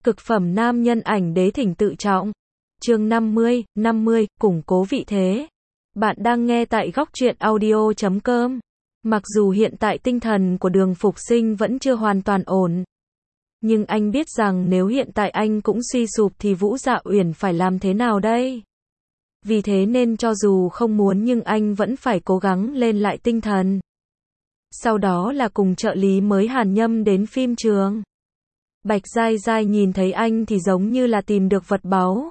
Cực phẩm nam nhân ảnh đế thỉnh tự trọng. Chương 50, củng cố vị thế. Bạn đang nghe tại góc truyện audio.com. Mặc dù hiện tại tinh thần của Đường Phục Sinh vẫn chưa hoàn toàn ổn, nhưng anh biết rằng nếu hiện tại anh cũng suy sụp thì Vũ Dạ Uyển phải làm thế nào đây? Vì thế nên cho dù không muốn nhưng anh vẫn phải cố gắng lên lại tinh thần. Sau đó là cùng trợ lý mới Hàn Nhâm đến phim trường. Bạch Giai Giai nhìn thấy anh thì giống như là tìm được vật báu.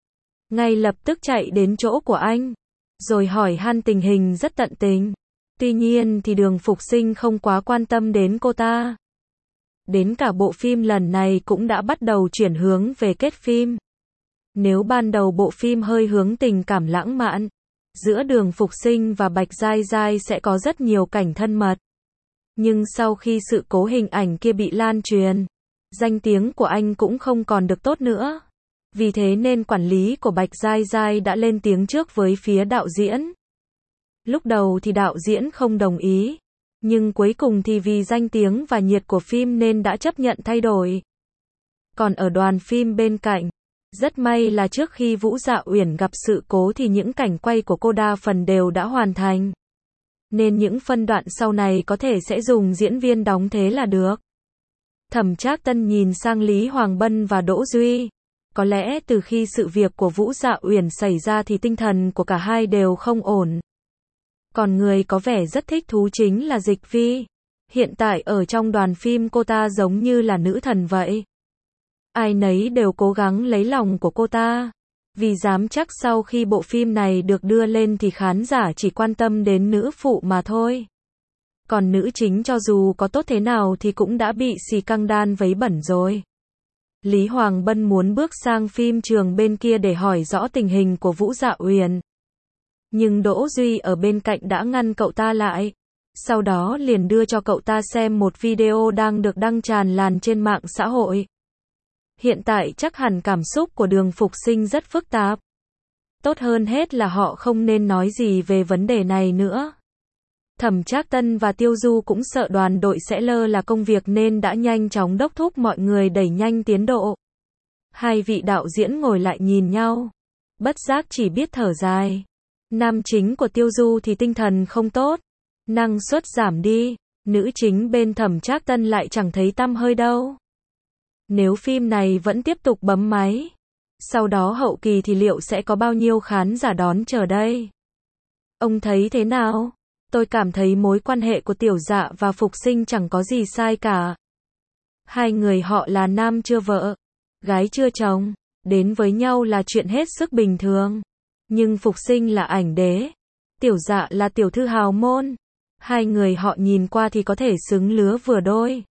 Ngay lập tức chạy đến chỗ của anh, rồi hỏi han tình hình rất tận tình. Tuy nhiên thì Đường Phục Sinh không quá quan tâm đến cô ta. Đến cả bộ phim lần này cũng đã bắt đầu chuyển hướng về kết phim. Nếu ban đầu bộ phim hơi hướng tình cảm lãng mạn, giữa Đường Phục Sinh và Bạch Giai Giai sẽ có rất nhiều cảnh thân mật. Nhưng sau khi sự cố hình ảnh kia bị lan truyền, danh tiếng của anh cũng không còn được tốt nữa. Vì thế nên quản lý của Bạch Giai Giai đã lên tiếng trước với phía đạo diễn. Lúc đầu thì đạo diễn không đồng ý, nhưng cuối cùng thì vì danh tiếng và nhiệt của phim nên đã chấp nhận thay đổi. Còn ở đoàn phim bên cạnh, rất may là trước khi Vũ Dạ Uyển gặp sự cố thì những cảnh quay của cô đa phần đều đã hoàn thành. Nên những phân đoạn sau này có thể sẽ dùng diễn viên đóng thế là được. Thẩm Trác Tân nhìn sang Lý Hoàng Bân và Đỗ Duy. Có lẽ từ khi sự việc của Vũ Dạ Uyển xảy ra thì tinh thần của cả hai đều không ổn. Còn người có vẻ rất thích thú chính là Dịch Phi. Hiện tại ở trong đoàn phim cô ta giống như là nữ thần vậy. Ai nấy đều cố gắng lấy lòng của cô ta. Vì dám chắc sau khi bộ phim này được đưa lên thì khán giả chỉ quan tâm đến nữ phụ mà thôi. Còn nữ chính cho dù có tốt thế nào thì cũng đã bị xì căng đan vấy bẩn rồi. Lý Hoàng Bân muốn bước sang phim trường bên kia để hỏi rõ tình hình của Vũ Dạ Uyển. Nhưng Đỗ Duy ở bên cạnh đã ngăn cậu ta lại. Sau đó liền đưa cho cậu ta xem một video đang được đăng tràn lan trên mạng xã hội. Hiện tại chắc hẳn cảm xúc của Đường Phục Sinh rất phức tạp. Tốt hơn hết là họ không nên nói gì về vấn đề này nữa. Thẩm Trác Tân và Tiêu Du cũng sợ đoàn đội sẽ lơ là công việc nên đã nhanh chóng đốc thúc mọi người đẩy nhanh tiến độ. Hai vị đạo diễn ngồi lại nhìn nhau, bất giác chỉ biết thở dài. Nam chính của Tiêu Du thì tinh thần không tốt, năng suất giảm đi, nữ chính bên Thẩm Trác Tân lại chẳng thấy tăm hơi đâu. Nếu phim này vẫn tiếp tục bấm máy, sau đó hậu kỳ thì liệu sẽ có bao nhiêu khán giả đón chờ đây? Ông thấy thế nào? Tôi cảm thấy mối quan hệ của Tiểu Dạ và Phục Sinh chẳng có gì sai cả. Hai người họ là nam chưa vợ, gái chưa chồng, đến với nhau là chuyện hết sức bình thường. Nhưng Phục Sinh là ảnh đế, Tiểu Dạ là tiểu thư hào môn. Hai người họ nhìn qua thì có thể xứng lứa vừa đôi.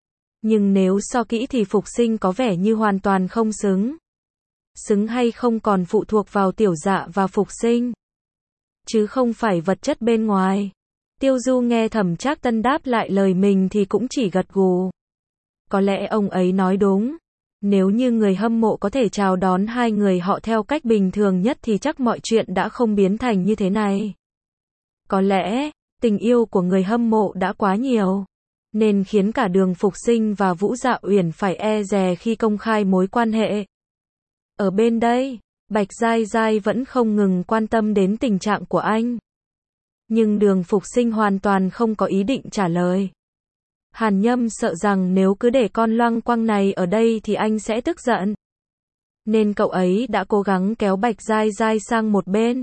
Nhưng nếu so kỹ thì Phục Sinh có vẻ như hoàn toàn không xứng. Xứng hay không còn phụ thuộc vào Tiểu Dạ và Phục Sinh, chứ không phải vật chất bên ngoài. Tiêu Du nghe Thẩm Trác Tân đáp lại lời mình thì cũng chỉ gật gù. Có lẽ ông ấy nói đúng. Nếu như người hâm mộ có thể chào đón hai người họ theo cách bình thường nhất thì chắc mọi chuyện đã không biến thành như thế này. Có lẽ, tình yêu của người hâm mộ đã quá nhiều, nên khiến cả Đường Phục Sinh và Vũ Dạ Uyển phải e dè khi công khai mối quan hệ. Ở bên đây, Bạch Giai Giai vẫn không ngừng quan tâm đến tình trạng của anh. Nhưng Đường Phục Sinh hoàn toàn không có ý định trả lời. Hàn Nhâm sợ rằng nếu cứ để con loang quang này ở đây thì anh sẽ tức giận. Nên cậu ấy đã cố gắng kéo Bạch Giai Giai sang một bên.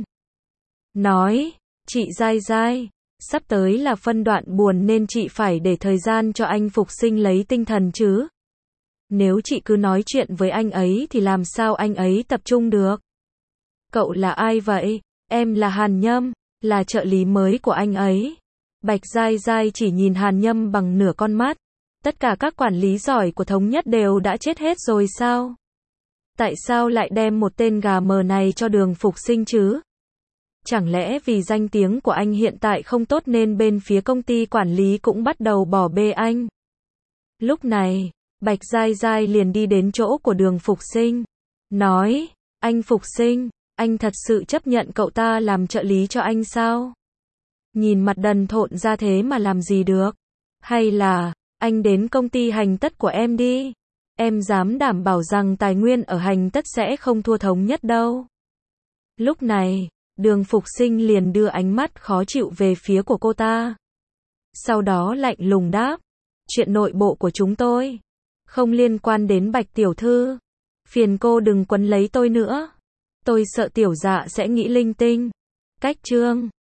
Nói, chị Giai Giai, sắp tới là phân đoạn buồn nên chị phải để thời gian cho anh Phục Sinh lấy tinh thần chứ. Nếu chị cứ nói chuyện với anh ấy thì làm sao anh ấy tập trung được? Cậu là ai vậy? Em là Hàn Nhâm, là trợ lý mới của anh ấy. Bạch Giai Giai chỉ nhìn Hàn Nhâm bằng nửa con mắt. Tất cả các quản lý giỏi của Thống Nhất đều đã chết hết rồi sao? Tại sao lại đem một tên gà mờ này cho Đường Phục Sinh chứ? Chẳng lẽ vì danh tiếng của anh hiện tại không tốt nên bên phía công ty quản lý cũng bắt đầu bỏ bê anh? Lúc này, Bạch Giai Giai liền đi đến chỗ của Đường Phục Sinh. Nói, anh Phục Sinh, anh thật sự chấp nhận cậu ta làm trợ lý cho anh sao? Nhìn mặt đần thộn ra thế mà làm gì được? Hay là, anh đến công ty hành tất của em đi. Em dám đảm bảo rằng tài nguyên ở Hành Tất sẽ không thua Thống Nhất đâu. Lúc này, Đường Phục Sinh liền đưa ánh mắt khó chịu về phía của cô ta. Sau đó lạnh lùng đáp, chuyện nội bộ của chúng tôi, không liên quan đến Bạch tiểu thư. Phiền cô đừng quấn lấy tôi nữa. Tôi sợ tiểu dạ sẽ nghĩ linh tinh. Cách chương